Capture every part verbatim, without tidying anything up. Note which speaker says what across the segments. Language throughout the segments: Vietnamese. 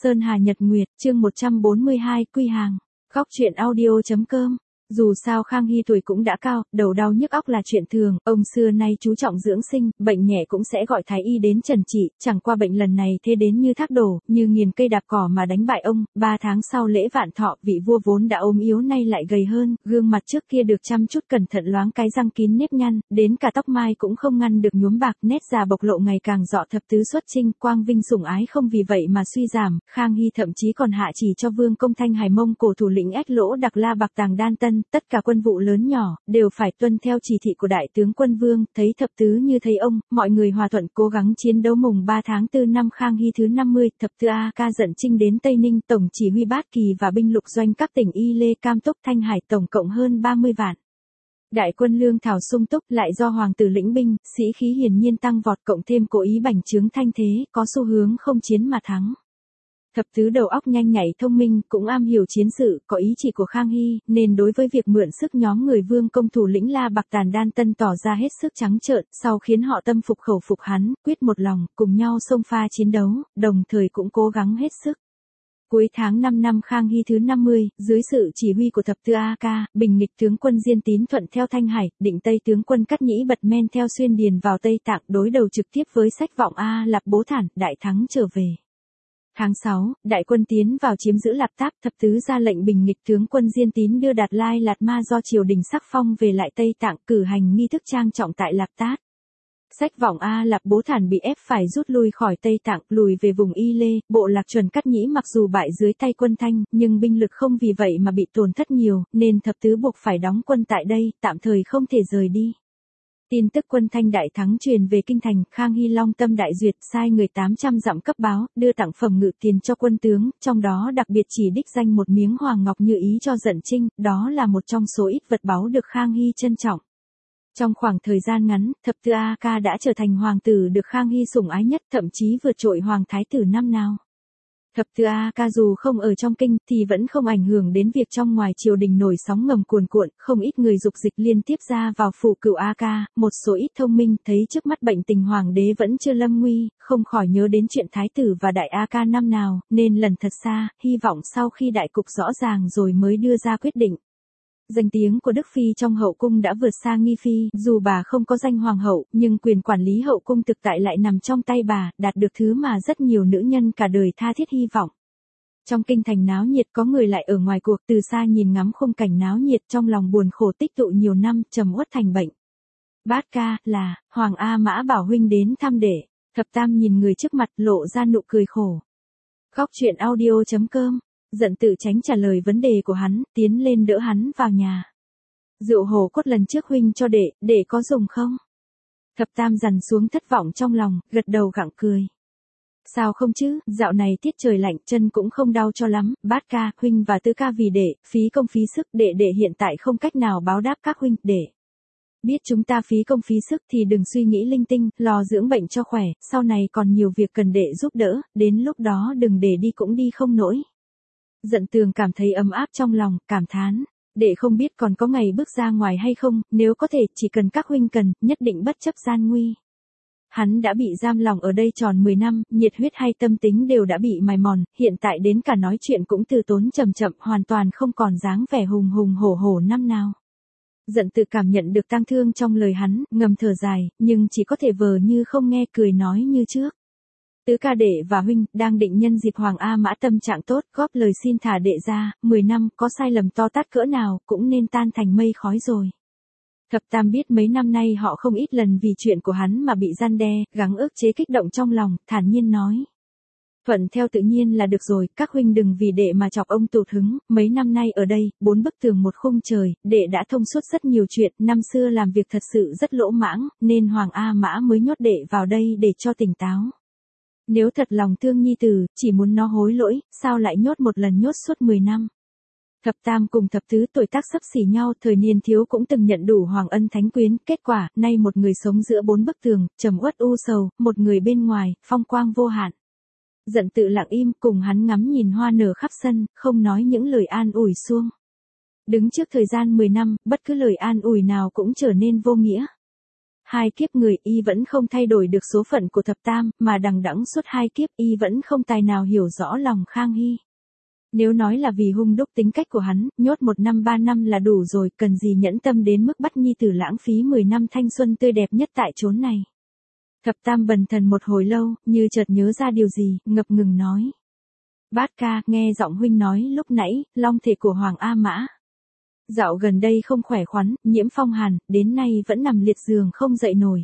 Speaker 1: Sơn Hà Nhật Nguyệt, chương một trăm bốn mươi hai, quy hàng. Góc truyện audio.com. Dù sao Khang Hy tuổi cũng đã cao, đầu đau nhức óc là chuyện thường, ông xưa nay chú trọng dưỡng sinh, bệnh nhẹ cũng sẽ gọi thái y đến trần trị, chẳng qua bệnh lần này thế đến như thác đổ, như nghiền cây đạp cỏ mà đánh bại ông. Ba tháng sau lễ vạn thọ, vị vua vốn đã ốm yếu nay lại gầy hơn, gương mặt trước kia được chăm chút cẩn thận loáng cái răng kín nếp nhăn, đến cả tóc mai cũng không ngăn được nhuốm bạc, nét già bộc lộ ngày càng rõ. Thập tứ xuất chinh, quang vinh sủng ái không vì vậy mà suy giảm. Khang Hy thậm chí còn hạ chỉ cho vương công Thanh Hải Mông Cổ thủ lĩnh Ách Lỗ Đặc La Bạc Tàng Đan Tân, tất cả quân vụ lớn nhỏ đều phải tuân theo chỉ thị của đại tướng quân vương. Thấy thập tứ như thấy ông, mọi người hòa thuận cố gắng chiến đấu. Mùng ba tháng tư năm Khang Hy thứ năm mươi, thập tứ A Ca dẫn chinh đến Tây Ninh, tổng chỉ huy Bát Kỳ và binh lục doanh các tỉnh Y Lê, Cam Túc, Thanh Hải, tổng cộng hơn ba mươi vạn. Đại quân lương thảo sung túc, lại do hoàng tử lĩnh binh, sĩ khí hiển nhiên tăng vọt, cộng thêm cố ý bành trướng thanh thế, có xu hướng không chiến mà thắng. Thập tứ đầu óc nhanh nhạy thông minh, cũng am hiểu chiến sự, có ý chỉ của Khang Hy, nên đối với việc mượn sức nhóm người vương công thủ lĩnh La Bạc Tàn Đan Tân tỏ ra hết sức trắng trợn, sau khiến họ tâm phục khẩu phục hắn, quyết một lòng, cùng nhau xông pha chiến đấu, đồng thời cũng cố gắng hết sức. Cuối tháng năm năm Khang Hy thứ năm mươi, dưới sự chỉ huy của thập tứ A Ca, bình nghịch tướng quân Diên Tín thuận theo Thanh Hải, định Tây tướng quân Cát Nhĩ bật men theo Xuyên Điền vào Tây Tạng, đối đầu trực tiếp với Sách Vọng A Lạp Bố Thản, đại thắng trở về. Tháng sáu, đại quân tiến vào chiếm giữ Lạp Táp, thập tứ ra lệnh bình nghịch tướng quân Diên Tín đưa Đạt Lai Lạt Ma do triều đình sắc phong về lại Tây Tạng, cử hành nghi thức trang trọng tại Lạp Tát. Sách Vọng A Lạp Bố Thản bị ép phải rút lui khỏi Tây Tạng, lùi về vùng Y Lê. Bộ lạc Chuẩn Cát Nhĩ mặc dù bại dưới tay quân Thanh, nhưng binh lực không vì vậy mà bị tổn thất nhiều, nên thập tứ buộc phải đóng quân tại đây, tạm thời không thể rời đi. Tin tức quân Thanh đại thắng truyền về kinh thành, Khang Hy long tâm đại duyệt, sai người tám trăm dặm cấp báo, đưa tặng phẩm ngự tiền cho quân tướng, trong đó đặc biệt chỉ đích danh một miếng hoàng ngọc như ý cho dẫn chinh, đó là một trong số ít vật báu được Khang Hy trân trọng. Trong khoảng thời gian ngắn, thập tứ A Ca đã trở thành hoàng tử được Khang Hy sủng ái nhất, thậm chí vượt trội hoàng thái tử năm nào. Thập tứ A Ca dù không ở trong kinh thì vẫn không ảnh hưởng đến việc trong ngoài triều đình nổi sóng ngầm cuồn cuộn, không ít người dục dịch liên tiếp ra vào phủ cựu A Ca, một số ít thông minh thấy trước mắt bệnh tình hoàng đế vẫn chưa lâm nguy, không khỏi nhớ đến chuyện thái tử và đại A Ca năm nào, nên lần thật xa, hy vọng sau khi đại cục rõ ràng rồi mới đưa ra quyết định. Danh tiếng của Đức Phi trong hậu cung đã vượt xa Nghi Phi, dù bà không có danh hoàng hậu, nhưng quyền quản lý hậu cung thực tại lại nằm trong tay bà, đạt được thứ mà rất nhiều nữ nhân cả đời tha thiết hy vọng. Trong kinh thành náo nhiệt, có người lại ở ngoài cuộc, từ xa nhìn ngắm khung cảnh náo nhiệt, trong lòng buồn khổ tích tụ nhiều năm, trầm uất thành bệnh. Bát ca, là, Hoàng A Mã bảo huynh đến thăm để. Thập tam nhìn người trước mặt, lộ ra nụ cười khổ. Góc truyện audio.com. Giận tự tránh trả lời vấn đề của hắn, tiến lên đỡ hắn vào nhà. Rượu hồ cốt lần trước huynh cho đệ, đệ có dùng không? Thập tam dằn xuống thất vọng trong lòng, gật đầu gặng cười. Sao không chứ, dạo này tiết trời lạnh, chân cũng không đau cho lắm. Bát ca, huynh và tứ ca vì đệ, phí công phí sức, đệ đệ hiện tại không cách nào báo đáp các huynh, đệ. Biết chúng ta phí công phí sức thì đừng suy nghĩ linh tinh, lo dưỡng bệnh cho khỏe, sau này còn nhiều việc cần đệ giúp đỡ, đến lúc đó đừng để đi cũng đi không nổi. Giận tường cảm thấy ấm áp trong lòng, cảm thán. Đệ không biết còn có ngày bước ra ngoài hay không, nếu có thể, chỉ cần các huynh cần, nhất định bất chấp gian nguy. Hắn đã bị giam lòng ở đây tròn mười năm, nhiệt huyết hay tâm tính đều đã bị mài mòn, hiện tại đến cả nói chuyện cũng từ tốn chậm chậm, hoàn toàn không còn dáng vẻ hùng hùng hổ hổ năm nào. Giận tự cảm nhận được tang thương trong lời hắn, ngầm thở dài, nhưng chỉ có thể vờ như không nghe, cười nói như trước. Tứ ca đệ và huynh, đang định nhân dịp Hoàng A Mã tâm trạng tốt, góp lời xin thả đệ ra, mười năm, có sai lầm to tát cỡ nào, cũng nên tan thành mây khói rồi. Thập tam biết mấy năm nay họ không ít lần vì chuyện của hắn mà bị gian đe, gắng ức chế kích động trong lòng, thản nhiên nói. Thuận theo tự nhiên là được rồi, các huynh đừng vì đệ mà chọc ông tụt hứng, mấy năm nay ở đây, bốn bức tường một khung trời, đệ đã thông suốt rất nhiều chuyện, năm xưa làm việc thật sự rất lỗ mãng, nên Hoàng A Mã mới nhốt đệ vào đây để cho tỉnh táo. Nếu thật lòng thương nhi tử, chỉ muốn nó hối lỗi, sao lại nhốt một lần nhốt suốt mười năm. Thập tam cùng thập tứ tuổi tác xấp xỉ nhau, thời niên thiếu cũng từng nhận đủ hoàng ân thánh quyến, kết quả, nay một người sống giữa bốn bức tường, trầm uất u sầu, một người bên ngoài, phong quang vô hạn. Giận tự lặng im, cùng hắn ngắm nhìn hoa nở khắp sân, không nói những lời an ủi suông. Đứng trước thời gian mười năm, bất cứ lời an ủi nào cũng trở nên vô nghĩa. Hai kiếp người y vẫn không thay đổi được số phận của thập tam, mà đằng đẵng suốt hai kiếp y vẫn không tài nào hiểu rõ lòng Khang Hy. Nếu nói là vì hung đúc tính cách của hắn, nhốt một năm ba năm là đủ rồi, cần gì nhẫn tâm đến mức bắt nhi tử lãng phí mười năm thanh xuân tươi đẹp nhất tại chốn này. Thập tam bần thần một hồi lâu, như chợt nhớ ra điều gì, ngập ngừng nói. Bát ca, nghe giọng huynh nói lúc nãy, long thể của Hoàng A Mã. Dạo gần đây không khỏe khoắn, nhiễm phong hàn, đến nay vẫn nằm liệt giường không dậy nổi.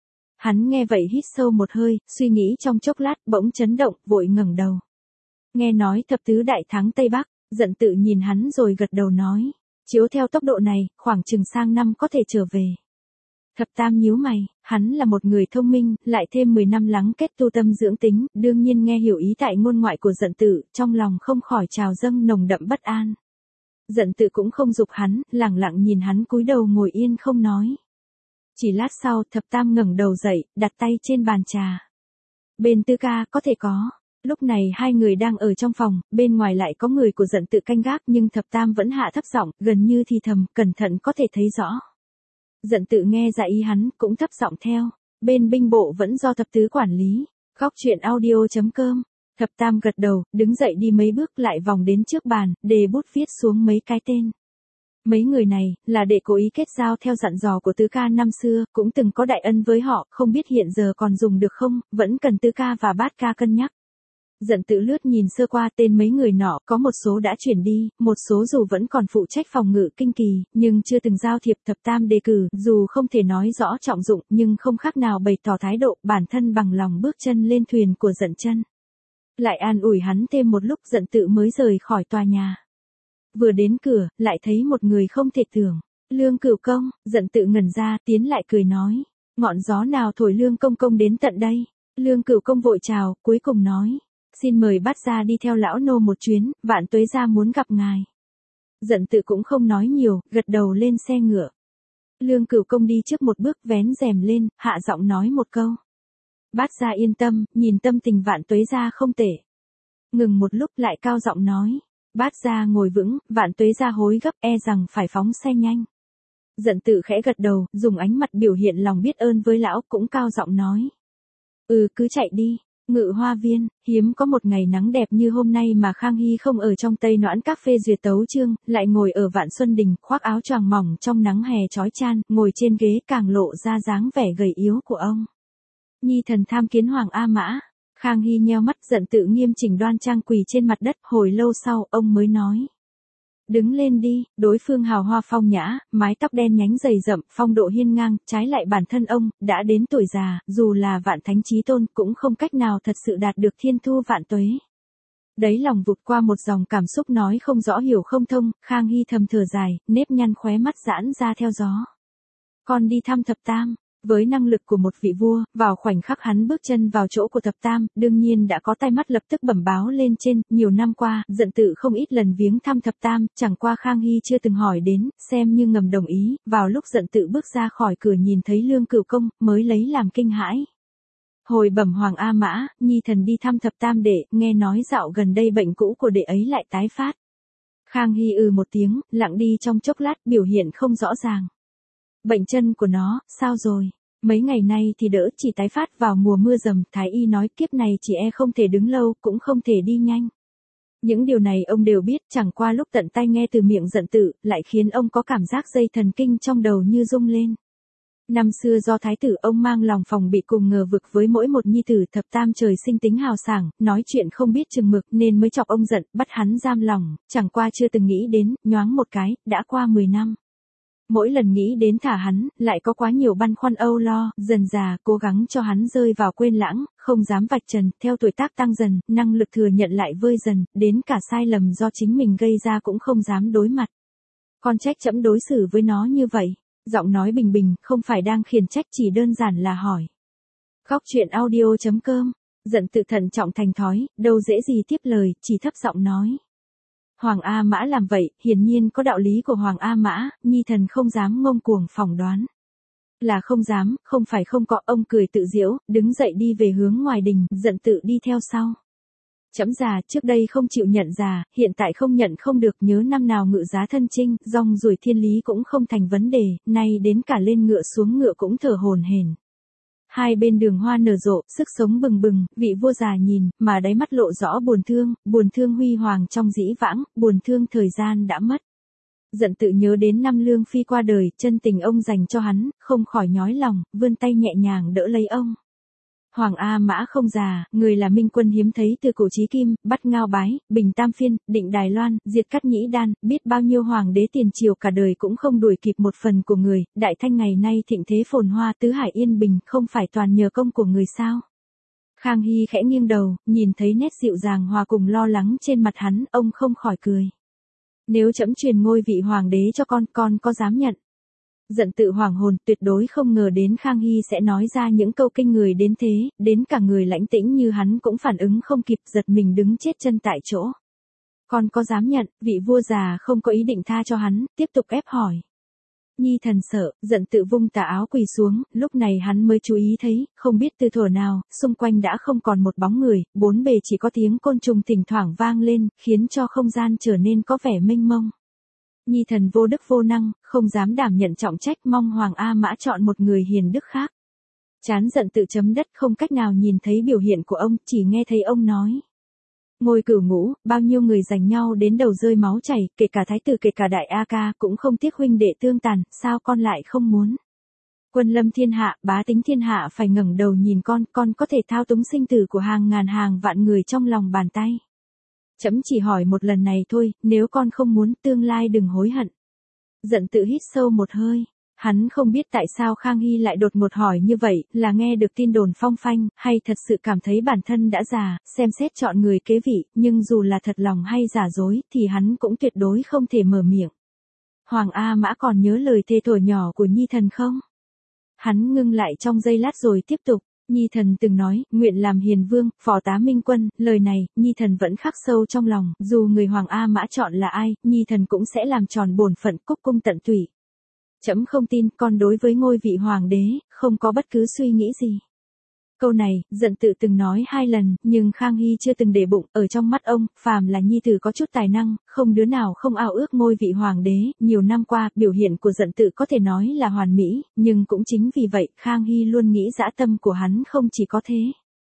Speaker 1: Hắn nghe vậy hít sâu một hơi, suy nghĩ trong chốc lát, bỗng chấn động, vội ngẩng đầu. Nghe nói thập tứ đại thắng Tây Bắc, giận tự nhìn hắn rồi gật đầu nói. Chiếu theo tốc độ này, khoảng chừng sang năm có thể trở về. Thập tam nhíu mày, hắn là một người thông minh, lại thêm mười năm lắng kết tu tâm dưỡng tính, đương nhiên nghe hiểu ý tại ngôn ngoại của giận tự, trong lòng không khỏi trào dâng nồng đậm bất an. Giận tự cũng không giục hắn, lẳng lặng nhìn hắn cúi đầu ngồi yên không nói. Chỉ lát sau, thập tam ngẩng đầu dậy, đặt tay trên bàn trà. Bên Tư ca có thể có. Lúc này hai người đang ở trong phòng, bên ngoài lại có người của giận tự canh gác, nhưng thập tam vẫn hạ thấp giọng, gần như thì thầm, cẩn thận có thể thấy rõ. Giận tự nghe ra ý hắn, cũng thấp giọng theo. Bên binh bộ vẫn do thập tứ quản lý. Góc truyện audio chấm com. Thập tam gật đầu, đứng dậy đi mấy bước lại vòng đến trước bàn, đề bút viết xuống mấy cái tên. Mấy người này, là để cố ý kết giao theo dặn dò của tứ ca năm xưa, cũng từng có đại ân với họ, không biết hiện giờ còn dùng được không, vẫn cần tứ ca và bát ca cân nhắc. Giận tự lướt nhìn sơ qua tên mấy người nọ, có một số đã chuyển đi, một số dù vẫn còn phụ trách phòng ngự kinh kỳ, nhưng chưa từng giao thiệp. Thập tam đề cử, dù không thể nói rõ trọng dụng, nhưng không khác nào bày tỏ thái độ, bản thân bằng lòng bước chân lên thuyền của giận chân. Lại an ủi hắn thêm một lúc, giận tự mới rời khỏi tòa nhà. Vừa đến cửa, lại thấy một người không thể tưởng. Lương Cửu Công, giận tự ngẩn ra, tiến lại cười nói. Ngọn gió nào thổi Lương Công Công đến tận đây? Lương Cửu Công vội chào, cuối cùng nói. Xin mời bát gia đi theo lão nô một chuyến, vạn tuế gia muốn gặp ngài. Giận tự cũng không nói nhiều, gật đầu lên xe ngựa. Lương Cửu Công đi trước một bước, vén rèm lên, hạ giọng nói một câu. Bát gia yên tâm, nhìn tâm tình vạn tuế gia không tệ. Ngừng một lúc lại cao giọng nói. Bát gia ngồi vững, vạn tuế gia hối gấp, e rằng phải phóng xe nhanh. Giận tự khẽ gật đầu, dùng ánh mặt biểu hiện lòng biết ơn với lão, cũng cao giọng nói. Ừ, cứ chạy đi. Ngự Hoa Viên, hiếm có một ngày nắng đẹp như hôm nay mà Khang Hy không ở trong Tây Noãn Các phê duyệt tấu chương, lại ngồi ở Vạn Xuân Đình, khoác áo choàng mỏng trong nắng hè chói chan, ngồi trên ghế càng lộ ra dáng vẻ gầy yếu của ông. Nhi thần tham kiến Hoàng A Mã. Khang Hy nheo mắt, giận tự nghiêm chỉnh đoan trang quỳ trên mặt đất, hồi lâu sau, ông mới nói. Đứng lên đi. Đối phương hào hoa phong nhã, mái tóc đen nhánh dày rậm, phong độ hiên ngang, trái lại bản thân ông, đã đến tuổi già, dù là vạn thánh chí tôn, cũng không cách nào thật sự đạt được thiên thu vạn tuế. Đấy lòng vụt qua một dòng cảm xúc nói không rõ hiểu không thông, Khang Hy thầm thở dài, nếp nhăn khóe mắt giãn ra theo gió. Con đi thăm thập tam. Với năng lực của một vị vua, vào khoảnh khắc hắn bước chân vào chỗ của thập tam, đương nhiên đã có tai mắt lập tức bẩm báo lên trên. Nhiều năm qua, giận tự không ít lần viếng thăm thập tam, chẳng qua Khang Hy chưa từng hỏi đến, xem như ngầm đồng ý. Vào lúc giận tự bước ra khỏi cửa nhìn thấy Lương Cửu Công, mới lấy làm kinh hãi. Hồi bẩm Hoàng A Mã, nhi thần đi thăm thập tam đệ, nghe nói dạo gần đây bệnh cũ của đệ ấy lại tái phát. Khang Hy ừ một tiếng, lặng đi trong chốc lát, biểu hiện không rõ ràng. Bệnh chân của nó, sao rồi? Mấy ngày nay thì đỡ, chỉ tái phát vào mùa mưa dầm. Thái y nói kiếp này chỉ e không thể đứng lâu, cũng không thể đi nhanh. Những điều này ông đều biết, chẳng qua lúc tận tay nghe từ miệng giận tự, lại khiến ông có cảm giác dây thần kinh trong đầu như rung lên. Năm xưa do thái tử ông mang lòng phòng bị cùng ngờ vực với mỗi một nhi tử. Thập tam trời sinh tính hào sảng, nói chuyện không biết chừng mực nên mới chọc ông giận, bắt hắn giam lòng, chẳng qua chưa từng nghĩ đến, nhoáng một cái, đã qua mười năm. Mỗi lần nghĩ đến thả hắn, lại có quá nhiều băn khoăn âu lo, dần già, cố gắng cho hắn rơi vào quên lãng, không dám vạch trần, theo tuổi tác tăng dần, năng lực thừa nhận lại vơi dần, đến cả sai lầm do chính mình gây ra cũng không dám đối mặt. Con trách trẫm đối xử với nó như vậy, giọng nói bình bình, không phải đang khiển trách, chỉ đơn giản là hỏi. Góc truyện audio chấm com, giận tự thận trọng thành thói, đâu dễ gì tiếp lời, chỉ thấp giọng nói. Hoàng A Mã làm vậy, hiển nhiên có đạo lý của Hoàng A Mã, nhi thần không dám ngông cuồng phỏng đoán. Là không dám, không phải không có, ông cười tự giễu, đứng dậy đi về hướng ngoài đình, giận tự đi theo sau. Trẫm già, trước đây không chịu nhận già, hiện tại không nhận không được, nhớ năm nào ngự giá thân chinh, rong ruổi thiên lý cũng không thành vấn đề, nay đến cả lên ngựa xuống ngựa cũng thở hổn hển. Hai bên đường hoa nở rộ, sức sống bừng bừng, vị vua già nhìn, mà đáy mắt lộ rõ buồn thương, buồn thương huy hoàng trong dĩ vãng, buồn thương thời gian đã mất. Dận Tự nhớ đến năm Lương Phi qua đời, chân tình ông dành cho hắn, không khỏi nhói lòng, vươn tay nhẹ nhàng đỡ lấy ông. Hoàng A Mã không già, người là minh quân hiếm thấy từ cổ chí kim, bắt Ngao Bái, bình Tam Phiên, định Đài Loan, diệt Cát Nhĩ Đan, biết bao nhiêu hoàng đế tiền triều cả đời cũng không đuổi kịp một phần của người, Đại Thanh ngày nay thịnh thế phồn hoa tứ hải yên bình, không phải toàn nhờ công của người sao? Khang Hy khẽ nghiêng đầu, nhìn thấy nét dịu dàng hòa cùng lo lắng trên mặt hắn, ông không khỏi cười. Nếu trẫm truyền ngôi vị hoàng đế cho con, con có dám nhận? Dận Tự hoảng hồn, tuyệt đối không ngờ đến Khang Hy sẽ nói ra những câu kinh người đến thế, đến cả người lãnh tĩnh như hắn cũng phản ứng không kịp, giật mình đứng chết chân tại chỗ. Con có dám nhận? Vị vua già không có ý định tha cho hắn, tiếp tục ép hỏi. Nhi thần sợ, Dận Tự vung tà áo quỳ xuống, lúc này hắn mới chú ý thấy, không biết từ thuở nào, xung quanh đã không còn một bóng người, bốn bề chỉ có tiếng côn trùng thỉnh thoảng vang lên, khiến cho không gian trở nên có vẻ mênh mông. Nhi thần vô đức vô năng, không dám đảm nhận trọng trách, mong Hoàng A Mã chọn một người hiền đức khác. Chán Dận Tự chấm đất, không cách nào nhìn thấy biểu hiện của ông, chỉ nghe thấy ông nói. Ngôi Cửu Ngũ, bao nhiêu người giành nhau đến đầu rơi máu chảy, kể cả thái tử kể cả đại A Ca, cũng không tiếc huynh đệ tương tàn, sao con lại không muốn? Quân lâm thiên hạ, bá tính thiên hạ phải ngẩng đầu nhìn con, con có thể thao túng sinh tử của hàng ngàn hàng vạn người trong lòng bàn tay. Trẫm chỉ hỏi một lần này thôi, nếu con không muốn, tương lai đừng hối hận. Dận Tự hít sâu một hơi. Hắn không biết tại sao Khang Hy lại đột ngột hỏi như vậy, là nghe được tin đồn phong phanh, hay thật sự cảm thấy bản thân đã già, xem xét chọn người kế vị, nhưng dù là thật lòng hay giả dối, thì hắn cũng tuyệt đối không thể mở miệng. Hoàng A Mã còn nhớ lời thề thổi nhỏ của Nhi thần không? Hắn ngưng lại trong giây lát rồi tiếp tục. Nhi thần từng nói, nguyện làm hiền vương, phò tá minh quân, lời này, Nhi thần vẫn khắc sâu trong lòng, dù người Hoàng A Mã chọn là ai, Nhi thần cũng sẽ làm tròn bổn phận, cúc cung tận tụy. Trẫm không tin, con đối với ngôi vị hoàng đế, không có bất cứ suy nghĩ gì. Câu này, Dận Tự từng nói hai lần, nhưng Khang Hy chưa từng để bụng, ở trong mắt ông, phàm là nhi tử có chút tài năng, không đứa nào không ao ước ngôi vị hoàng đế, nhiều năm qua, biểu hiện của Dận Tự có thể nói là hoàn mỹ, nhưng cũng chính vì vậy, Khang Hy luôn nghĩ dã tâm của hắn không chỉ có thế.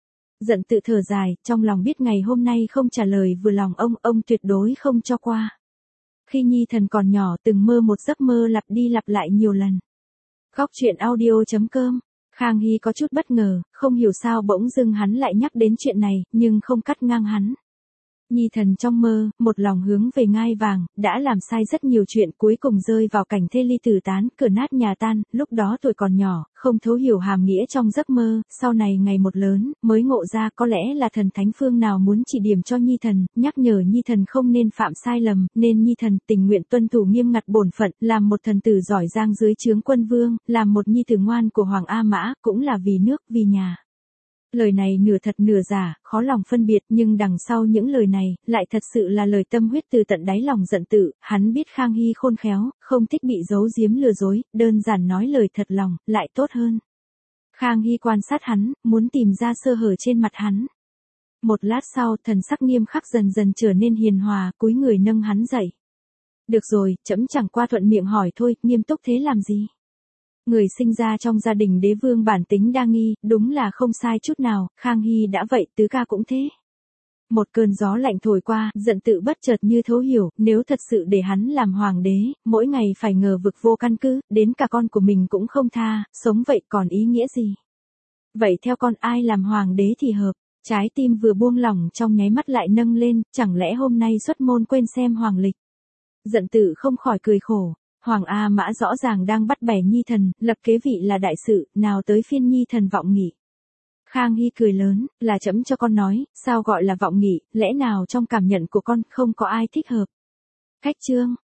Speaker 1: Dận Tự thở dài, trong lòng biết ngày hôm nay không trả lời vừa lòng ông, ông tuyệt đối không cho qua. Khi Nhi thần còn nhỏ từng mơ một giấc mơ lặp đi lặp lại nhiều lần. Góc truyện audio chấm com. Khang Hy có chút bất ngờ, không hiểu sao bỗng dưng hắn lại nhắc đến chuyện này, nhưng không cắt ngang hắn. Nhi thần trong mơ, một lòng hướng về ngai vàng, đã làm sai rất nhiều chuyện, cuối cùng rơi vào cảnh thê ly tử tán, cửa nát nhà tan, lúc đó tuổi còn nhỏ, không thấu hiểu hàm nghĩa trong giấc mơ, sau này ngày một lớn, mới ngộ ra có lẽ là thần thánh phương nào muốn chỉ điểm cho Nhi thần, nhắc nhở Nhi thần không nên phạm sai lầm, nên Nhi thần tình nguyện tuân thủ nghiêm ngặt bổn phận, làm một thần tử giỏi giang dưới trướng quân vương, làm một nhi tử ngoan của Hoàng A Mã, cũng là vì nước, vì nhà. Lời này nửa thật nửa giả, khó lòng phân biệt, nhưng đằng sau những lời này, lại thật sự là lời tâm huyết từ tận đáy lòng Dận Tự, hắn biết Khang Hy khôn khéo, không thích bị giấu giếm lừa dối, đơn giản nói lời thật lòng, lại tốt hơn. Khang Hy quan sát hắn, muốn tìm ra sơ hở trên mặt hắn. Một lát sau, thần sắc nghiêm khắc dần dần trở nên hiền hòa, cúi người nâng hắn dậy. Được rồi, trẫm chẳng qua thuận miệng hỏi thôi, nghiêm túc thế làm gì? Người sinh ra trong gia đình đế vương bản tính đa nghi, đúng là không sai chút nào, Khang Hy đã vậy, tứ ca cũng thế. Một cơn gió lạnh thổi qua, Dận Tự bất chợt như thấu hiểu, nếu thật sự để hắn làm hoàng đế, mỗi ngày phải ngờ vực vô căn cứ, đến cả con của mình cũng không tha, sống vậy còn ý nghĩa gì? Vậy theo con ai làm hoàng đế thì hợp? Trái tim vừa buông lỏng trong nháy mắt lại nâng lên, chẳng lẽ hôm nay xuất môn quên xem hoàng lịch? Dận Tự không khỏi cười khổ. Hoàng A Mã rõ ràng đang bắt bẻ Nhi thần, lập kế vị là đại sự, nào tới phiên Nhi thần vọng nghị. Khang Hy cười lớn, là trẫm cho con nói, sao gọi là vọng nghị, lẽ nào trong cảm nhận của con không có ai thích hợp. Cách chương.